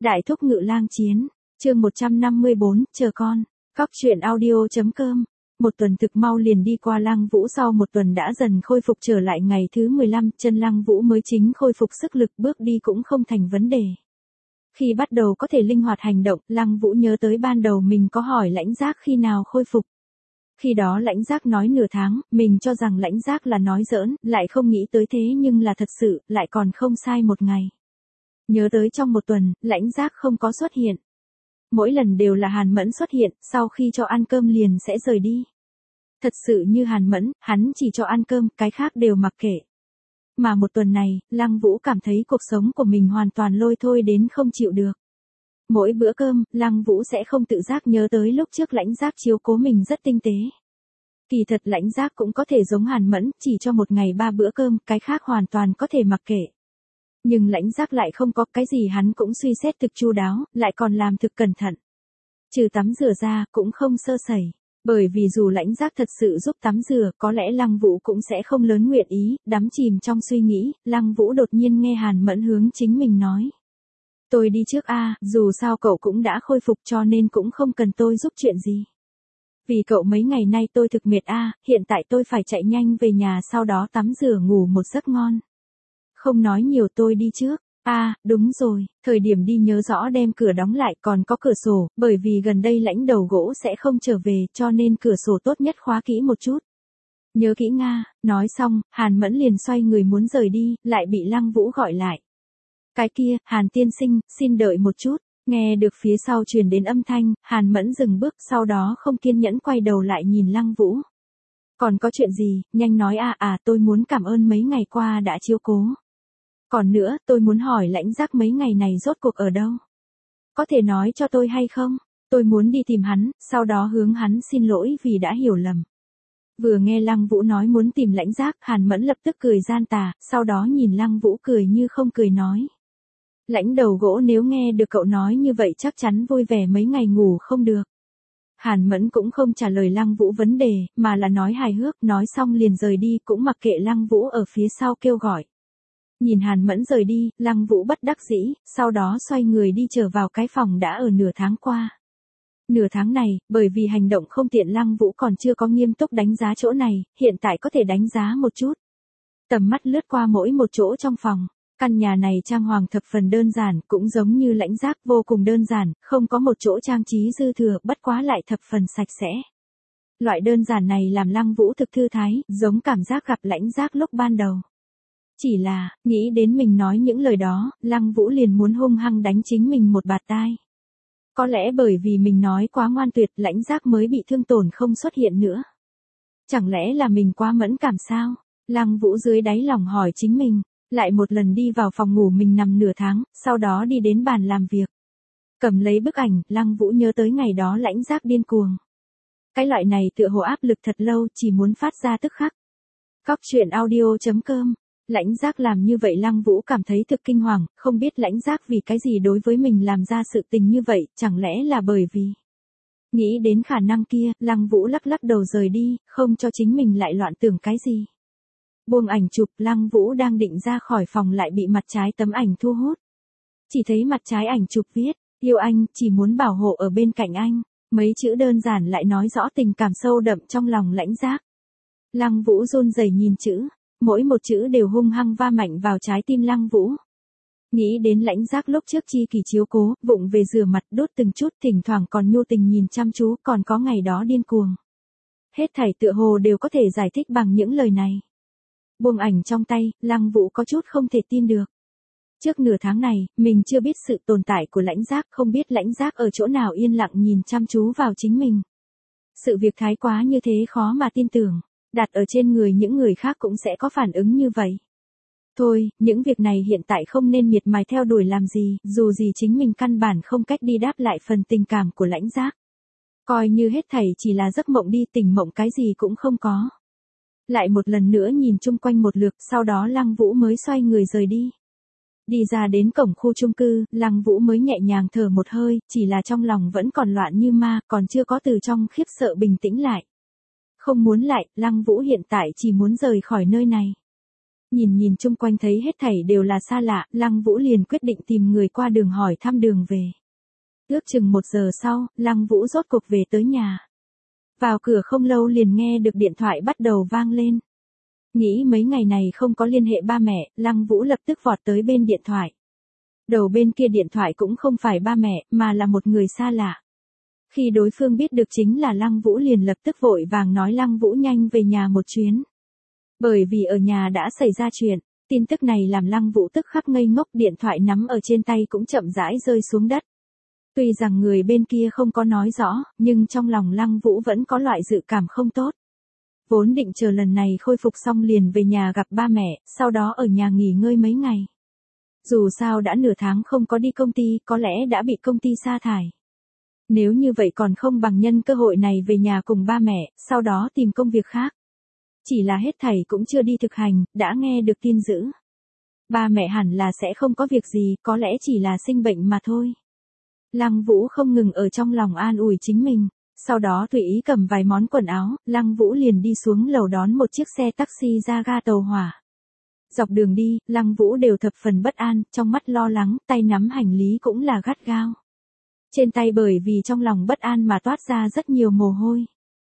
Đại thúc ngự lang chiến, chương 154, chờ con. Cóc truyện audio.com. Một tuần thực mau liền đi qua. Lăng Vũ sau một tuần đã dần khôi phục trở lại. Ngày thứ 15, chân Lăng Vũ mới chính khôi phục sức lực, bước đi cũng không thành vấn đề. Khi bắt đầu có thể linh hoạt hành động, Lăng Vũ nhớ tới ban đầu mình có hỏi Lãnh Giác khi nào khôi phục. Khi đó Lãnh Giác nói nửa tháng, mình cho rằng Lãnh Giác là nói giỡn, lại không nghĩ tới thế nhưng là thật sự, lại còn không sai một ngày. Nhớ tới trong một tuần, Lãnh Giác không có xuất hiện. Mỗi lần đều là Hàn Mẫn xuất hiện, sau khi cho ăn cơm liền sẽ rời đi. Thật sự như Hàn Mẫn, hắn chỉ cho ăn cơm, cái khác đều mặc kệ. Mà một tuần này, Lăng Vũ cảm thấy cuộc sống của mình hoàn toàn lôi thôi đến không chịu được. Mỗi bữa cơm, Lăng Vũ sẽ không tự giác nhớ tới lúc trước Lãnh Giác chiếu cố mình rất tinh tế. Kỳ thật Lãnh Giác cũng có thể giống Hàn Mẫn, chỉ cho một ngày 3 bữa cơm, cái khác hoàn toàn có thể mặc kệ. Nhưng Lãnh Giác lại không có, cái gì hắn cũng suy xét thực chu đáo, lại còn làm thực cẩn thận. Trừ tắm rửa ra, cũng không sơ sẩy. Bởi vì dù Lãnh Giác thật sự giúp tắm rửa, có lẽ Lăng Vũ cũng sẽ không lớn nguyện ý, đắm chìm trong suy nghĩ, Lăng Vũ đột nhiên nghe Hàn Mẫn hướng chính mình nói. Tôi đi trước a, dù sao cậu cũng đã khôi phục cho nên cũng không cần tôi giúp chuyện gì. Vì cậu mấy ngày nay tôi thực mệt a, hiện tại tôi phải chạy nhanh về nhà sau đó tắm rửa ngủ một giấc ngon. Không nói nhiều, tôi đi trước. Đúng rồi, thời điểm đi nhớ rõ đem cửa đóng lại, còn có cửa sổ, bởi vì gần đây Lãnh Đầu Gỗ sẽ không trở về, cho nên cửa sổ tốt nhất khóa kỹ một chút. Nhớ kỹ nga. Nói xong, Hàn Mẫn liền xoay người muốn rời đi, lại bị Lăng Vũ gọi lại. Cái kia, Hàn tiên sinh, xin đợi một chút. Nghe được phía sau truyền đến âm thanh, Hàn Mẫn dừng bước, sau đó không kiên nhẫn quay đầu lại nhìn Lăng Vũ. Còn có chuyện gì, nhanh nói tôi muốn cảm ơn mấy ngày qua đã chiếu cố. Còn nữa, tôi muốn hỏi Lãnh Giác mấy ngày này rốt cuộc ở đâu? Có thể nói cho tôi hay không? Tôi muốn đi tìm hắn, sau đó hướng hắn xin lỗi vì đã hiểu lầm. Vừa nghe Lăng Vũ nói muốn tìm Lãnh Giác, Hàn Mẫn lập tức cười gian tà, sau đó nhìn Lăng Vũ cười như không cười nói. Lãnh Đầu Gỗ nếu nghe được cậu nói như vậy chắc chắn vui vẻ mấy ngày ngủ không được. Hàn Mẫn cũng không trả lời Lăng Vũ vấn đề, mà là nói hài hước, nói xong liền rời đi, cũng mặc kệ Lăng Vũ ở phía sau kêu gọi. Nhìn Hàn Mẫn rời đi, Lăng Vũ bất đắc dĩ, sau đó xoay người đi trở vào cái phòng đã ở nửa tháng qua. Nửa tháng này, bởi vì hành động không tiện Lăng Vũ còn chưa có nghiêm túc đánh giá chỗ này, hiện tại có thể đánh giá một chút. Tầm mắt lướt qua mỗi một chỗ trong phòng. Căn nhà này trang hoàng thập phần đơn giản, cũng giống như Lãnh Giác vô cùng đơn giản, không có một chỗ trang trí dư thừa, bất quá lại thập phần sạch sẽ. Loại đơn giản này làm Lăng Vũ thực thư thái, giống cảm giác gặp Lãnh Giác lúc ban đầu. Chỉ là, nghĩ đến mình nói những lời đó, Lăng Vũ liền muốn hung hăng đánh chính mình một bạt tai. Có lẽ bởi vì mình nói quá ngoan tuyệt, Lãnh Giác mới bị thương tổn không xuất hiện nữa. Chẳng lẽ là mình quá mẫn cảm sao? Lăng Vũ dưới đáy lòng hỏi chính mình. Lại một lần đi vào phòng ngủ mình nằm nửa tháng, sau đó đi đến bàn làm việc. Cầm lấy bức ảnh, Lăng Vũ nhớ tới ngày đó Lãnh Giác điên cuồng. Cái loại này tựa hồ áp lực thật lâu, chỉ muốn phát ra tức khắc. Cóc truyện audio.com. Lãnh Giác làm như vậy Lăng Vũ cảm thấy thực kinh hoàng, không biết Lãnh Giác vì cái gì đối với mình làm ra sự tình như vậy, chẳng lẽ là bởi vì. Nghĩ đến khả năng kia, Lăng Vũ lắc lắc đầu rời đi, không cho chính mình lại loạn tưởng cái gì. Buông ảnh chụp, Lăng Vũ đang định ra khỏi phòng lại bị mặt trái tấm ảnh thu hút. Chỉ thấy mặt trái ảnh chụp viết, yêu anh, chỉ muốn bảo hộ ở bên cạnh anh. Mấy chữ đơn giản lại nói rõ tình cảm sâu đậm trong lòng Lãnh Giác. Lăng Vũ run rẩy nhìn chữ, mỗi một chữ đều hung hăng va mạnh vào trái tim Lăng Vũ. Nghĩ đến Lãnh Giác lúc trước chi kỳ chiếu cố, vụng về rửa mặt đốt từng chút, thỉnh thoảng còn nhu tình nhìn chăm chú, còn có ngày đó điên cuồng. Hết thảy tựa hồ đều có thể giải thích bằng những lời này. Buông ảnh trong tay, Lăng Vũ có chút không thể tin được. Trước nửa tháng này, mình chưa biết sự tồn tại của Lãnh Giác, không biết Lãnh Giác ở chỗ nào yên lặng nhìn chăm chú vào chính mình. Sự việc thái quá như thế khó mà tin tưởng, đặt ở trên người những người khác cũng sẽ có phản ứng như vậy. Thôi, những việc này hiện tại không nên miệt mài theo đuổi làm gì, dù gì chính mình căn bản không cách đi đáp lại phần tình cảm của Lãnh Giác. Coi như hết thảy chỉ là giấc mộng đi, tỉnh mộng cái gì cũng không có. Lại một lần nữa nhìn chung quanh một lượt, sau đó Lăng Vũ mới xoay người rời đi. Đi ra đến cổng khu chung cư, Lăng Vũ mới nhẹ nhàng thở một hơi, chỉ là trong lòng vẫn còn loạn như ma, còn chưa có từ trong khiếp sợ bình tĩnh lại. Không muốn lại, Lăng Vũ hiện tại chỉ muốn rời khỏi nơi này. Nhìn nhìn chung quanh thấy hết thảy đều là xa lạ, Lăng Vũ liền quyết định tìm người qua đường hỏi thăm đường về. Ước chừng 1 giờ sau, Lăng Vũ rốt cuộc về tới nhà. Vào cửa không lâu liền nghe được điện thoại bắt đầu vang lên. Nghĩ mấy ngày này không có liên hệ ba mẹ, Lăng Vũ lập tức vọt tới bên điện thoại. Đầu bên kia điện thoại cũng không phải ba mẹ, mà là một người xa lạ. Khi đối phương biết được chính là Lăng Vũ liền lập tức vội vàng nói Lăng Vũ nhanh về nhà một chuyến. Bởi vì ở nhà đã xảy ra chuyện, tin tức này làm Lăng Vũ tức khắc ngây ngốc, điện thoại nắm ở trên tay cũng chậm rãi rơi xuống đất. Tuy rằng người bên kia không có nói rõ, nhưng trong lòng Lăng Vũ vẫn có loại dự cảm không tốt. Vốn định chờ lần này khôi phục xong liền về nhà gặp ba mẹ, sau đó ở nhà nghỉ ngơi mấy ngày. Dù sao đã nửa tháng không có đi công ty, có lẽ đã bị công ty sa thải. Nếu như vậy còn không bằng nhân cơ hội này về nhà cùng ba mẹ, sau đó tìm công việc khác. Chỉ là hết thảy cũng chưa đi thực hành, đã nghe được tin dữ. Ba mẹ hẳn là sẽ không có việc gì, có lẽ chỉ là sinh bệnh mà thôi. Lăng Vũ không ngừng ở trong lòng an ủi chính mình. Sau đó tùy ý cầm vài món quần áo, Lăng Vũ liền đi xuống lầu đón một chiếc xe taxi ra ga tàu hỏa. Dọc đường đi, Lăng Vũ đều thập phần bất an, trong mắt lo lắng, tay nắm hành lý cũng là gắt gao. Trên tay bởi vì trong lòng bất an mà toát ra rất nhiều mồ hôi.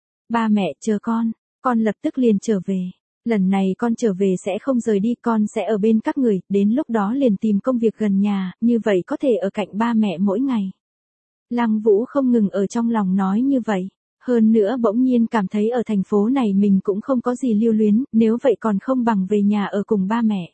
Ba mẹ chờ con lập tức liền trở về. Lần này con trở về sẽ không rời đi, con sẽ ở bên các người, đến lúc đó liền tìm công việc gần nhà, như vậy có thể ở cạnh ba mẹ mỗi ngày. Lăng Vũ không ngừng ở trong lòng nói như vậy. Hơn nữa bỗng nhiên cảm thấy ở thành phố này mình cũng không có gì lưu luyến, nếu vậy còn không bằng về nhà ở cùng ba mẹ.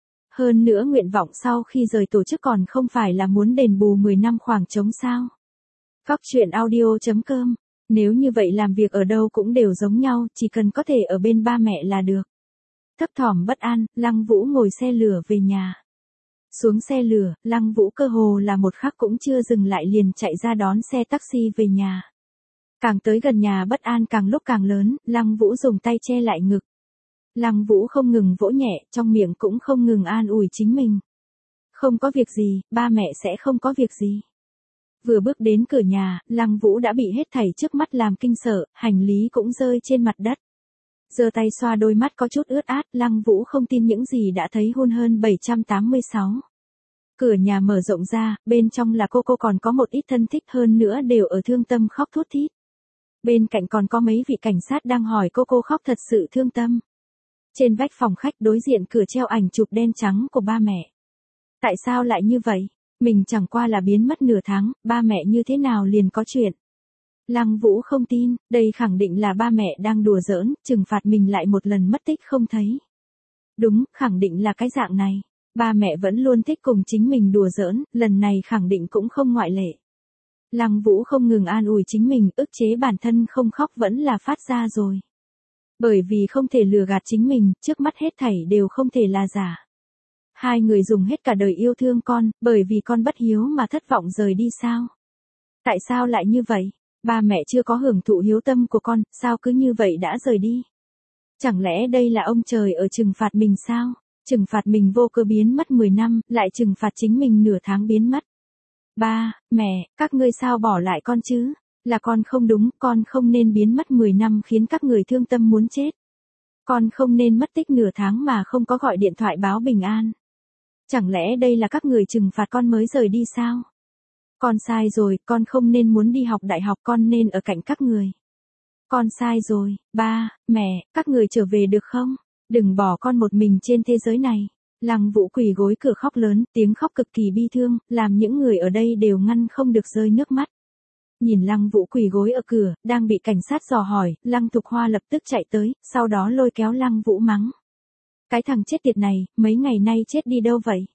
Hơn nữa nguyện vọng sau khi rời tổ chức còn không phải là muốn đền bù 10 năm khoảng trống sao. Góc chuyện audio.com. Nếu như vậy làm việc ở đâu cũng đều giống nhau, chỉ cần có thể ở bên ba mẹ là được. Thấp thỏm bất an, Lăng Vũ ngồi xe lửa về nhà. Xuống xe lửa, Lăng Vũ cơ hồ là một khắc cũng chưa dừng lại liền chạy ra đón xe taxi về nhà. Càng tới gần nhà bất an càng lúc càng lớn, Lăng Vũ dùng tay che lại ngực. Lăng Vũ không ngừng vỗ nhẹ, trong miệng cũng không ngừng an ủi chính mình. Không có việc gì, ba mẹ sẽ không có việc gì. Vừa bước đến cửa nhà, Lăng Vũ đã bị hết thảy trước mắt làm kinh sợ, hành lý cũng rơi trên mặt đất. Giơ tay xoa đôi mắt có chút ướt át, Lăng Vũ không tin những gì đã thấy hun hơn 786. Cửa nhà mở rộng ra, bên trong là cô còn có một ít thân thích hơn nữa đều ở thương tâm khóc thút thít. Bên cạnh còn có mấy vị cảnh sát đang hỏi cô khóc thật sự thương tâm. Trên vách phòng khách đối diện cửa treo ảnh chụp đen trắng của ba mẹ. Tại sao lại như vậy? Mình chẳng qua là biến mất nửa tháng, ba mẹ như thế nào liền có chuyện? Lăng Vũ không tin, đây khẳng định là ba mẹ đang đùa giỡn, trừng phạt mình lại một lần mất tích không thấy. Đúng, khẳng định là cái dạng này. Ba mẹ vẫn luôn thích cùng chính mình đùa giỡn, lần này khẳng định cũng không ngoại lệ. Lăng Vũ không ngừng an ủi chính mình, ức chế bản thân không khóc vẫn là phát ra rồi. Bởi vì không thể lừa gạt chính mình, trước mắt hết thảy đều không thể là giả. Hai người dùng hết cả đời yêu thương con, bởi vì con bất hiếu mà thất vọng rời đi sao? Tại sao lại như vậy? Ba mẹ chưa có hưởng thụ hiếu tâm của con, sao cứ như vậy đã rời đi? Chẳng lẽ đây là ông trời ở trừng phạt mình sao? Trừng phạt mình vô cớ biến mất 10 năm, lại trừng phạt chính mình nửa tháng biến mất. Ba, mẹ, các ngươi sao bỏ lại con chứ? Là con không đúng, con không nên biến mất 10 năm khiến các người thương tâm muốn chết. Con không nên mất tích nửa tháng mà không có gọi điện thoại báo bình an. Chẳng lẽ đây là các người trừng phạt con mới rời đi sao? Con sai rồi, con không nên muốn đi học đại học, con nên ở cạnh các người. Con sai rồi, ba, mẹ, các người trở về được không? Đừng bỏ con một mình trên thế giới này. Lăng Vũ quỳ gối cửa khóc lớn, tiếng khóc cực kỳ bi thương, làm những người ở đây đều ngăn không được rơi nước mắt. Nhìn Lăng Vũ quỳ gối ở cửa, đang bị cảnh sát dò hỏi, Lăng Thục Hoa lập tức chạy tới, sau đó lôi kéo Lăng Vũ mắng. Cái thằng chết tiệt này, mấy ngày nay chết đi đâu vậy?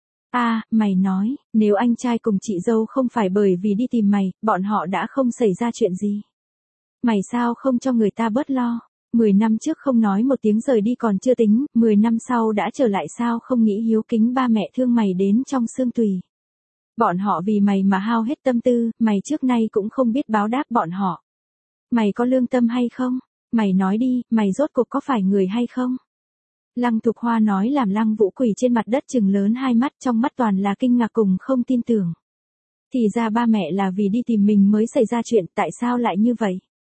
Mày nói, nếu anh trai cùng chị dâu không phải bởi vì đi tìm mày, bọn họ đã không xảy ra chuyện gì. Mày sao không cho người ta bớt lo? 10 năm trước không nói một tiếng rời đi còn chưa tính, 10 năm sau đã trở lại sao không nghĩ hiếu kính ba mẹ thương mày đến trong xương tùy. Bọn họ vì mày mà hao hết tâm tư, mày trước nay cũng không biết báo đáp bọn họ. Mày có lương tâm hay không? Mày nói đi, mày rốt cuộc có phải người hay không? Lăng Thục Hoa nói làm Lăng Vũ quỳ trên mặt đất trừng lớn hai mắt, trong mắt toàn là kinh ngạc cùng không tin tưởng. Thì ra ba mẹ là vì đi tìm mình mới xảy ra chuyện, tại sao lại như vậy?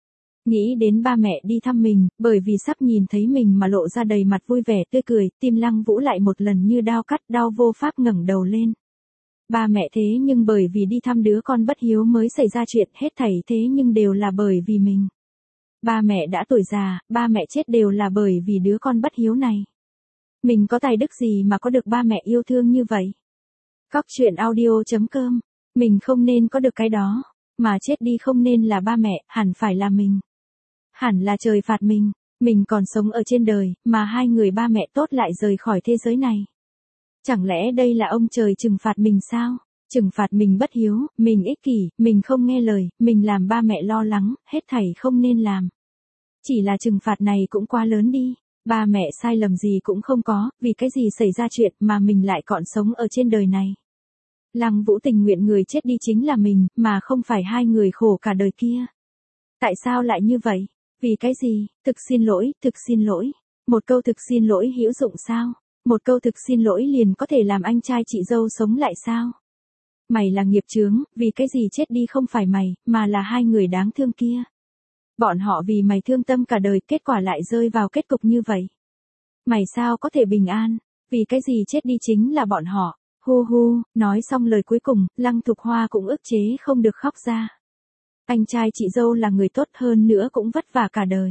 Nghĩ đến ba mẹ đi thăm mình, bởi vì sắp nhìn thấy mình mà lộ ra đầy mặt vui vẻ tươi cười, tim Lăng Vũ lại một lần như đao cắt, đau vô pháp ngẩng đầu lên. Ba mẹ thế nhưng bởi vì đi thăm đứa con bất hiếu mới xảy ra chuyện, hết thảy thế nhưng đều là bởi vì mình. Ba mẹ đã tuổi già, ba mẹ chết đều là bởi vì đứa con bất hiếu này. Mình có tài đức gì mà có được ba mẹ yêu thương như vậy? Cóc truyện audio.com. Mình không nên có được cái đó, mà chết đi không nên là ba mẹ, hẳn phải là mình. Hẳn là trời phạt mình còn sống ở trên đời, mà hai người ba mẹ tốt lại rời khỏi thế giới này. Chẳng lẽ đây là ông trời trừng phạt mình sao? Trừng phạt mình bất hiếu, mình ích kỷ, mình không nghe lời, mình làm ba mẹ lo lắng, hết thảy không nên làm. Chỉ là trừng phạt này cũng quá lớn đi. Ba mẹ sai lầm gì cũng không có, vì cái gì xảy ra chuyện mà mình lại còn sống ở trên đời này. Lăng Vũ tình nguyện người chết đi chính là mình, mà không phải hai người khổ cả đời kia. Tại sao lại như vậy? Vì cái gì? Thực xin lỗi. Một câu thực xin lỗi hữu dụng sao? Một câu thực xin lỗi liền có thể làm anh trai chị dâu sống lại sao? Mày là nghiệp chướng, vì cái gì chết đi không phải mày, mà là hai người đáng thương kia. Bọn họ vì mày thương tâm cả đời, kết quả lại rơi vào kết cục như vậy. Mày sao có thể bình an? Vì cái gì chết đi chính là bọn họ. Hu hu, nói xong lời cuối cùng, Lăng Thục Hoa cũng ức chế không được khóc ra. Anh trai chị dâu là người tốt hơn nữa cũng vất vả cả đời.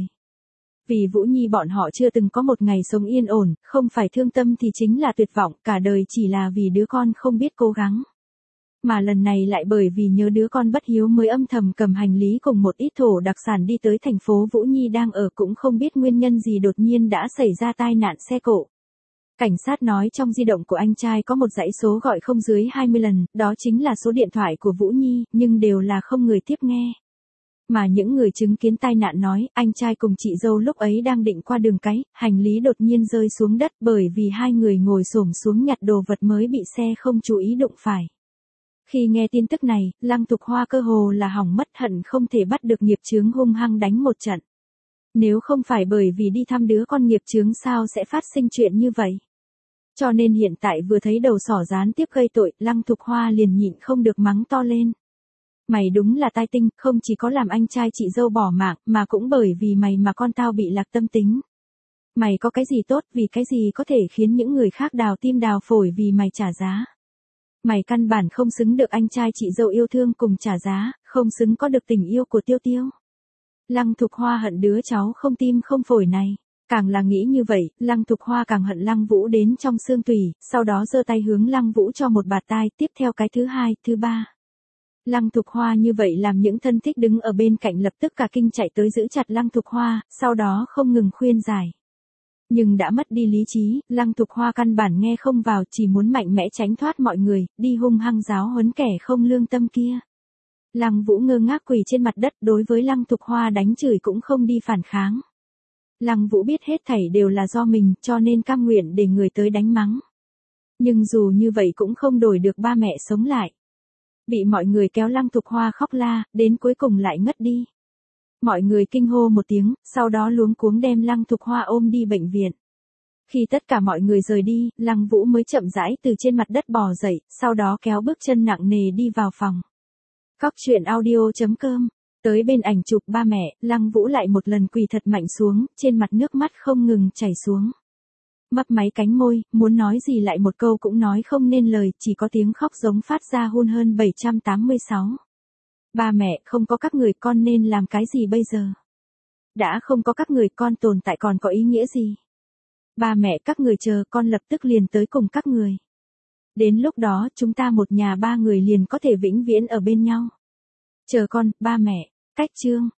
Vì Vũ Nhi bọn họ chưa từng có một ngày sống yên ổn, không phải thương tâm thì chính là tuyệt vọng, cả đời chỉ là vì đứa con không biết cố gắng. Mà lần này lại bởi vì nhớ đứa con bất hiếu mới âm thầm cầm hành lý cùng một ít thổ đặc sản đi tới thành phố Vũ Nhi đang ở, cũng không biết nguyên nhân gì đột nhiên đã xảy ra tai nạn xe cộ. Cảnh sát nói trong di động của anh trai có một dãy số gọi không dưới 20 lần, đó chính là số điện thoại của Vũ Nhi, nhưng đều là không người tiếp nghe. Mà những người chứng kiến tai nạn nói, anh trai cùng chị dâu lúc ấy đang định qua đường cái, hành lý đột nhiên rơi xuống đất bởi vì hai người ngồi xổm xuống nhặt đồ vật mới bị xe không chú ý đụng phải. Khi nghe tin tức này, Lăng Thục Hoa cơ hồ là hỏng mất, hận không thể bắt được nghiệp chướng hung hăng đánh một trận. Nếu không phải bởi vì đi thăm đứa con nghiệp chướng sao sẽ phát sinh chuyện như vậy. Cho nên hiện tại vừa thấy đầu sỏ gián tiếp gây tội, Lăng Thục Hoa liền nhịn không được mắng to lên. Mày đúng là tai tinh, không chỉ có làm anh trai chị dâu bỏ mạng, mà cũng bởi vì mày mà con tao bị lạc tâm tính. Mày có cái gì tốt, vì cái gì có thể khiến những người khác đào tim đào phổi vì mày trả giá. Mày căn bản không xứng được anh trai chị dâu yêu thương cùng trả giá, không xứng có được tình yêu của Tiêu Tiêu. Lăng Thục Hoa hận đứa cháu không tim không phổi này. Càng là nghĩ như vậy, Lăng Thục Hoa càng hận Lăng Vũ đến trong xương tủy, sau đó giơ tay hướng Lăng Vũ cho một bạt tai, tiếp theo cái thứ hai, thứ ba. Lăng Thục Hoa như vậy làm những thân thích đứng ở bên cạnh lập tức cả kinh chạy tới giữ chặt Lăng Thục Hoa, sau đó không ngừng khuyên giải. Nhưng đã mất đi lý trí, Lăng Thục Hoa căn bản nghe không vào, chỉ muốn mạnh mẽ tránh thoát mọi người, đi hung hăng giáo huấn kẻ không lương tâm kia. Lăng Vũ ngơ ngác quỳ trên mặt đất, đối với Lăng Thục Hoa đánh chửi cũng không đi phản kháng. Lăng Vũ biết hết thảy đều là do mình, cho nên cam nguyện để người tới đánh mắng. Nhưng dù như vậy cũng không đổi được ba mẹ sống lại. Bị mọi người kéo Lăng Thục Hoa khóc la, đến cuối cùng lại ngất đi. Mọi người kinh hô một tiếng, sau đó luống cuống đem Lăng Thục Hoa ôm đi bệnh viện. Khi tất cả mọi người rời đi, Lăng Vũ mới chậm rãi từ trên mặt đất bò dậy, sau đó kéo bước chân nặng nề đi vào phòng. Cóc truyện audio.com. Tới bên ảnh chụp ba mẹ, Lăng Vũ lại một lần quỳ thật mạnh xuống, trên mặt nước mắt không ngừng chảy xuống. Mấp máy cánh môi, muốn nói gì lại một câu cũng nói không nên lời, chỉ có tiếng khóc giống phát ra hun hơn 786. Ba mẹ, không có các người con nên làm cái gì bây giờ? Đã không có các người con tồn tại còn có ý nghĩa gì? Ba mẹ các người chờ con lập tức liền tới cùng các người. Đến lúc đó chúng ta một nhà ba người liền có thể vĩnh viễn ở bên nhau. Chờ con, ba mẹ. Cách chương.